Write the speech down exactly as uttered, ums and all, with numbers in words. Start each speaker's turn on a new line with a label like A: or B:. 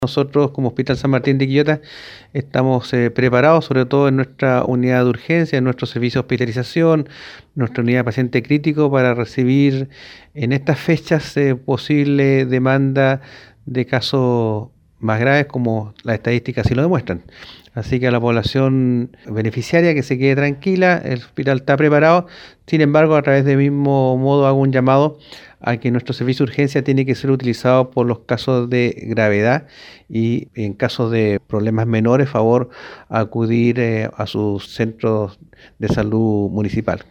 A: Nosotros como Hospital San Martín de Quillota estamos eh, preparados, sobre todo en nuestra unidad de urgencia, en nuestro servicio de hospitalización, nuestra unidad de paciente crítico, para recibir en estas fechas eh, posible demanda de casos más graves, como las estadísticas sí lo demuestran. Así que a la población beneficiaria que se quede tranquila, el hospital está preparado. Sin embargo, a través del mismo modo hago un llamado a que nuestro servicio de urgencia tiene que ser utilizado por los casos de gravedad, y en casos de problemas menores, favor acudir eh, a sus centros de salud municipal.